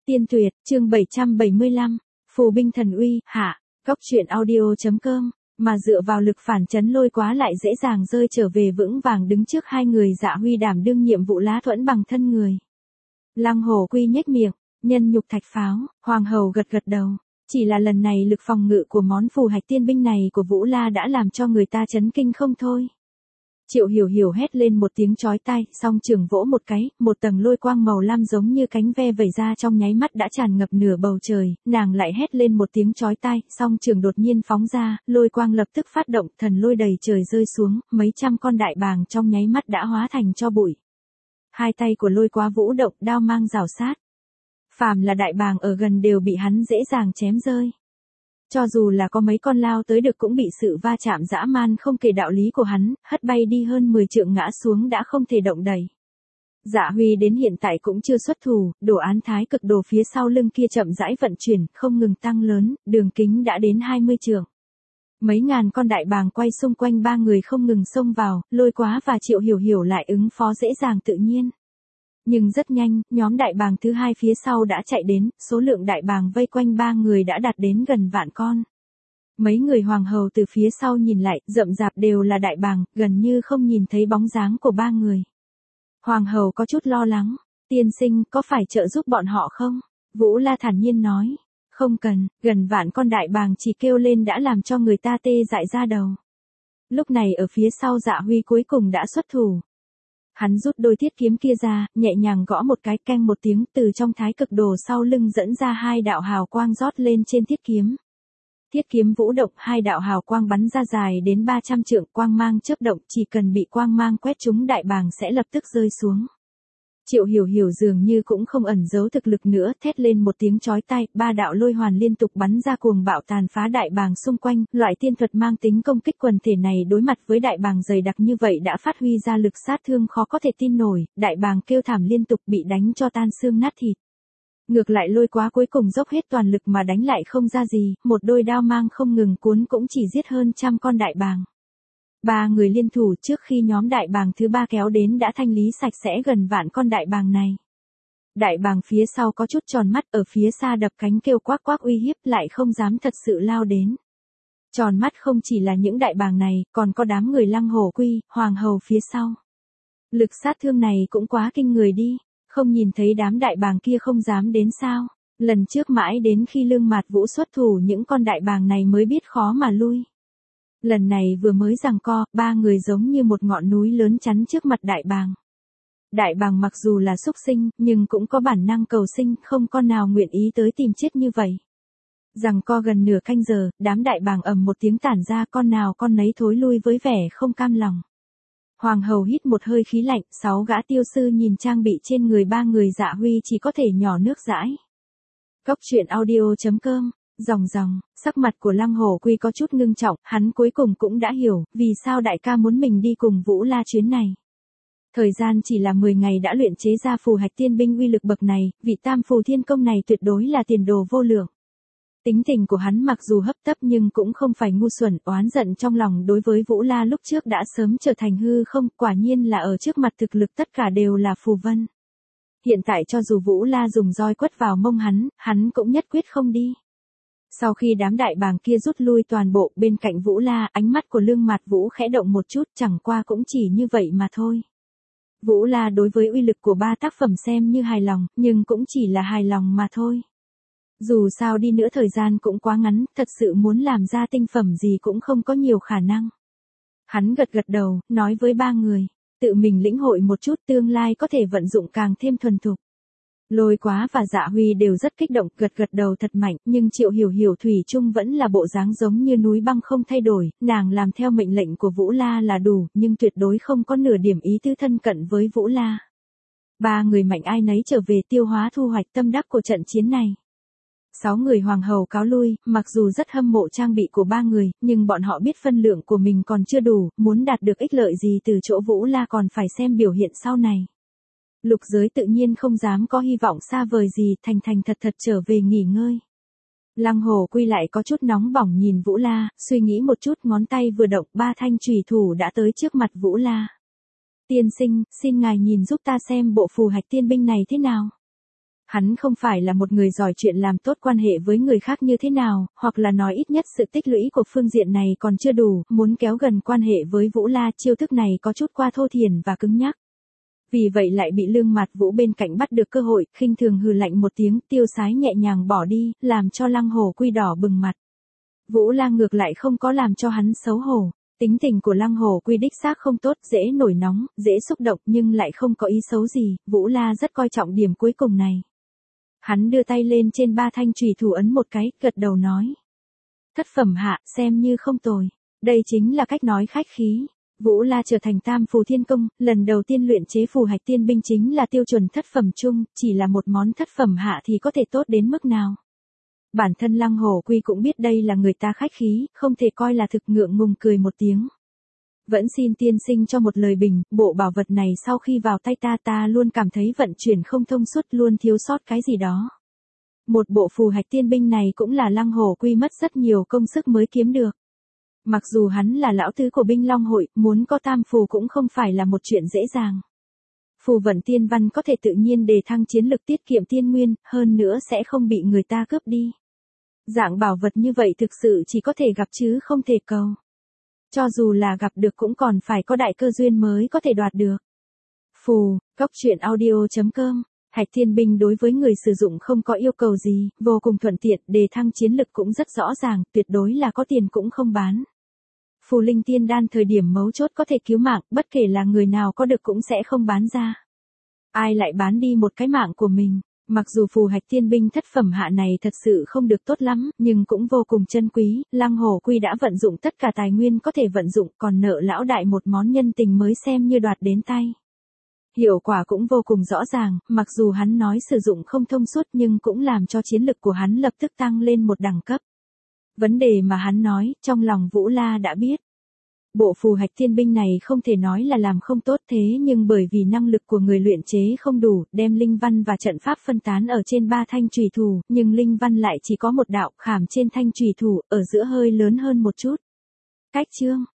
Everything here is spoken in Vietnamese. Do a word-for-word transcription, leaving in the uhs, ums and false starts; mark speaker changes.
Speaker 1: Tiên tuyệt, chương bảy trăm bảy mươi lăm, Phù binh thần uy, hạ, góc truyện audio.com, mà dựa vào lực phản chấn Lôi Quá lại dễ dàng rơi trở về vững vàng đứng trước hai người Dạ Huy đảm đương nhiệm vụ lá thuẫn bằng thân người. Lăng Hổ Quy nhếch miệng, nhân nhục thạch pháo, Hoàng Hầu gật gật đầu. Chỉ là lần này lực phòng ngự của món phù hạch tiên binh này của Vũ La đã làm cho người ta chấn kinh không thôi. Triệu Hiểu Hiểu hét lên một tiếng chói tai, song trường vỗ một cái, một tầng lôi quang màu lam giống như cánh ve vẩy ra trong nháy mắt đã tràn ngập nửa bầu trời, nàng lại hét lên một tiếng chói tai, song trường đột nhiên phóng ra, lôi quang lập tức phát động, thần lôi đầy trời rơi xuống, mấy trăm con đại bàng trong nháy mắt đã hóa thành tro bụi. Hai tay của Lôi Quá vũ động, đao mang rào sát. Phàm là đại bàng ở gần đều bị hắn dễ dàng chém rơi. Cho dù là có mấy con lao tới được cũng bị sự va chạm dã man không kể đạo lý của hắn, hất bay đi hơn mười trượng ngã xuống đã không thể động đậy. Dạ Huy đến hiện tại cũng chưa xuất thủ, đồ án thái cực đồ phía sau lưng kia chậm rãi vận chuyển, không ngừng tăng lớn, đường kính đã đến hai mươi trượng. Mấy ngàn con đại bàng quay xung quanh ba người không ngừng xông vào, Lôi Quá và Triệu Hiểu Hiểu lại ứng phó dễ dàng tự nhiên. Nhưng rất nhanh, nhóm đại bàng thứ hai phía sau đã chạy đến, số lượng đại bàng vây quanh ba người đã đạt đến gần vạn con. Mấy người hoàng hầu từ phía sau nhìn lại, rậm rạp đều là đại bàng, gần như không nhìn thấy bóng dáng của ba người. Hoàng hầu có chút lo lắng, tiên sinh có phải trợ giúp bọn họ không? Vũ La thản nhiên nói, không cần, gần vạn con đại bàng chỉ kêu lên đã làm cho người ta tê dại ra đầu. Lúc này ở phía sau Dạ Huy cuối cùng đã xuất thủ. Hắn rút đôi thiết kiếm kia ra, nhẹ nhàng gõ một cái, keng một tiếng, từ trong thái cực đồ sau lưng dẫn ra hai đạo hào quang rót lên trên thiết kiếm. Thiết kiếm vũ động, hai đạo hào quang bắn ra dài đến ba trăm trượng, quang mang chớp động, chỉ cần bị quang mang quét trúng đại bàng sẽ lập tức rơi xuống. Triệu Hiểu Hiểu dường như cũng không ẩn giấu thực lực nữa, thét lên một tiếng chói tai, ba đạo lôi hoàn liên tục bắn ra cuồng bạo tàn phá đại bàng xung quanh, loại tiên thuật mang tính công kích quần thể này đối mặt với đại bàng dày đặc như vậy đã phát huy ra lực sát thương khó có thể tin nổi, đại bàng kêu thảm liên tục bị đánh cho tan xương nát thịt. Ngược lại Lôi Quá cuối cùng dốc hết toàn lực mà đánh lại không ra gì, một đôi đao mang không ngừng cuốn cũng chỉ giết hơn trăm con đại bàng. Ba người liên thủ trước khi nhóm đại bàng thứ ba kéo đến đã thanh lý sạch sẽ gần vạn con đại bàng này. Đại bàng phía sau có chút tròn mắt, ở phía xa đập cánh kêu quác quác uy hiếp, lại không dám thật sự lao đến. Tròn mắt không chỉ là những đại bàng này, còn có đám người Lăng Hổ Quy, Hoàng Hầu phía sau. Lực sát thương này cũng quá kinh người đi, không nhìn thấy đám đại bàng kia không dám đến sao? Lần trước mãi đến khi Lương Mạt Vũ xuất thủ những con đại bàng này mới biết khó mà lui. Lần này vừa mới giằng co, ba người giống như một ngọn núi lớn chắn trước mặt đại bàng. Đại bàng mặc dù là súc sinh, nhưng cũng có bản năng cầu sinh, không con nào nguyện ý tới tìm chết như vậy. Giằng co gần nửa canh giờ, đám đại bàng ầm một tiếng tản ra, con nào con nấy thối lui với vẻ không cam lòng. Hoàng hầu hít một hơi khí lạnh, sáu gã tiêu sư nhìn trang bị trên người ba người Dạ Huy chỉ có thể nhỏ nước dãi. Góc truyện audio.com. Ròng ròng, sắc mặt của Lăng Hổ Quy có chút ngưng trọng, hắn cuối cùng cũng đã hiểu, vì sao đại ca muốn mình đi cùng Vũ La chuyến này. Thời gian chỉ là mười ngày đã luyện chế ra phù hạch tiên binh uy lực bậc này, vị tam phù thiên công này tuyệt đối là tiền đồ vô lượng. Tính tình của hắn mặc dù hấp tấp nhưng cũng không phải ngu xuẩn, oán giận trong lòng đối với Vũ La lúc trước đã sớm trở thành hư không, quả nhiên là ở trước mặt thực lực tất cả đều là phù vân. Hiện tại cho dù Vũ La dùng roi quất vào mông hắn, hắn cũng nhất quyết không đi. Sau khi đám đại bàng kia rút lui toàn bộ, bên cạnh Vũ La, ánh mắt của Lương Mạt Vũ khẽ động một chút, chẳng qua cũng chỉ như vậy mà thôi. Vũ La đối với uy lực của ba tác phẩm xem như hài lòng, nhưng cũng chỉ là hài lòng mà thôi. Dù sao đi nữa thời gian cũng quá ngắn, thật sự muốn làm ra tinh phẩm gì cũng không có nhiều khả năng. Hắn gật gật đầu, nói với ba người, tự mình lĩnh hội một chút, tương lai có thể vận dụng càng thêm thuần thục. Lôi Quá và Dạ Huy đều rất kích động, gật gật đầu thật mạnh, nhưng Triệu Hiểu Hiểu thủy chung vẫn là bộ dáng giống như núi băng không thay đổi, nàng làm theo mệnh lệnh của Vũ La là đủ, nhưng tuyệt đối không có nửa điểm ý tứ thân cận với Vũ La. Ba người mạnh ai nấy trở về tiêu hóa thu hoạch tâm đắc của trận chiến này. Sáu người hoàng hầu cáo lui, mặc dù rất hâm mộ trang bị của ba người, nhưng bọn họ biết phân lượng của mình còn chưa đủ, muốn đạt được ích lợi gì từ chỗ Vũ La còn phải xem biểu hiện sau này. Lục giới tự nhiên không dám có hy vọng xa vời gì, thành thành thật thật trở về nghỉ ngơi. Lăng Hổ Quy lại có chút nóng bỏng nhìn Vũ La, suy nghĩ một chút, ngón tay vừa động, ba thanh chùy thủ đã tới trước mặt Vũ La. Tiên sinh, xin ngài nhìn giúp ta xem bộ phù hạch tiên binh này thế nào. Hắn không phải là một người giỏi chuyện làm tốt quan hệ với người khác như thế nào, hoặc là nói ít nhất sự tích lũy của phương diện này còn chưa đủ, muốn kéo gần quan hệ với Vũ La chiêu thức này có chút qua thô thiển và cứng nhắc. Vì vậy lại bị Lương Mạt Vũ bên cạnh bắt được cơ hội, khinh thường hừ lạnh một tiếng, tiêu sái nhẹ nhàng bỏ đi, làm cho Lăng Hổ Quy đỏ bừng mặt. Vũ La ngược lại không có làm cho hắn xấu hổ. Tính tình của Lăng Hổ Quy đích xác không tốt, dễ nổi nóng, dễ xúc động nhưng lại không có ý xấu gì, Vũ La rất coi trọng điểm cuối cùng này. Hắn đưa tay lên trên ba thanh chùy thủ ấn một cái, gật đầu nói. Thất phẩm hạ, xem như không tồi. Đây chính là cách nói khách khí. Vũ La trở thành tam phù thiên công, lần đầu tiên luyện chế phù hạch tiên binh chính là tiêu chuẩn thất phẩm chung, chỉ là một món thất phẩm hạ thì có thể tốt đến mức nào. Bản thân Lăng Hổ Quy cũng biết đây là người ta khách khí, không thể coi là thực, ngượng ngùng cười một tiếng. Vẫn xin tiên sinh cho một lời bình, bộ bảo vật này sau khi vào tay ta ta luôn cảm thấy vận chuyển không thông suốt, luôn thiếu sót cái gì đó. Một bộ phù hạch tiên binh này cũng là Lăng Hổ Quy mất rất nhiều công sức mới kiếm được. Mặc dù hắn là lão tứ của binh long hội, muốn có tam phù cũng không phải là một chuyện dễ dàng. Phù vận tiên văn có thể tự nhiên đề thăng chiến lực, tiết kiệm tiên nguyên, hơn nữa sẽ không bị người ta cướp đi. Dạng bảo vật như vậy thực sự chỉ có thể gặp chứ không thể cầu. Cho dù là gặp được cũng còn phải có đại cơ duyên mới có thể đoạt được. Phù, góc truyện audio chấm com. Hạch thiên binh đối với người sử dụng không có yêu cầu gì, vô cùng thuận tiện, đề thăng chiến lực cũng rất rõ ràng, tuyệt đối là có tiền cũng không bán. Phù linh tiên đan thời điểm mấu chốt có thể cứu mạng, bất kể là người nào có được cũng sẽ không bán ra. Ai lại bán đi một cái mạng của mình. Mặc dù phù hạch tiên binh thất phẩm hạ này thật sự không được tốt lắm, nhưng cũng vô cùng chân quý, Lăng Hổ Quy đã vận dụng tất cả tài nguyên có thể vận dụng, còn nợ lão đại một món nhân tình mới xem như đoạt đến tay. Hiệu quả cũng vô cùng rõ ràng, mặc dù hắn nói sử dụng không thông suốt nhưng cũng làm cho chiến lực của hắn lập tức tăng lên một đẳng cấp. Vấn đề mà hắn nói, trong lòng Vũ La đã biết. Bộ phù hạch thiên binh này không thể nói là làm không tốt, thế nhưng bởi vì năng lực của người luyện chế không đủ, đem linh văn và trận pháp phân tán ở trên ba thanh chùy thủ, nhưng linh văn lại chỉ có một đạo, khảm trên thanh chùy thủ, ở giữa hơi lớn hơn một chút. Cách chương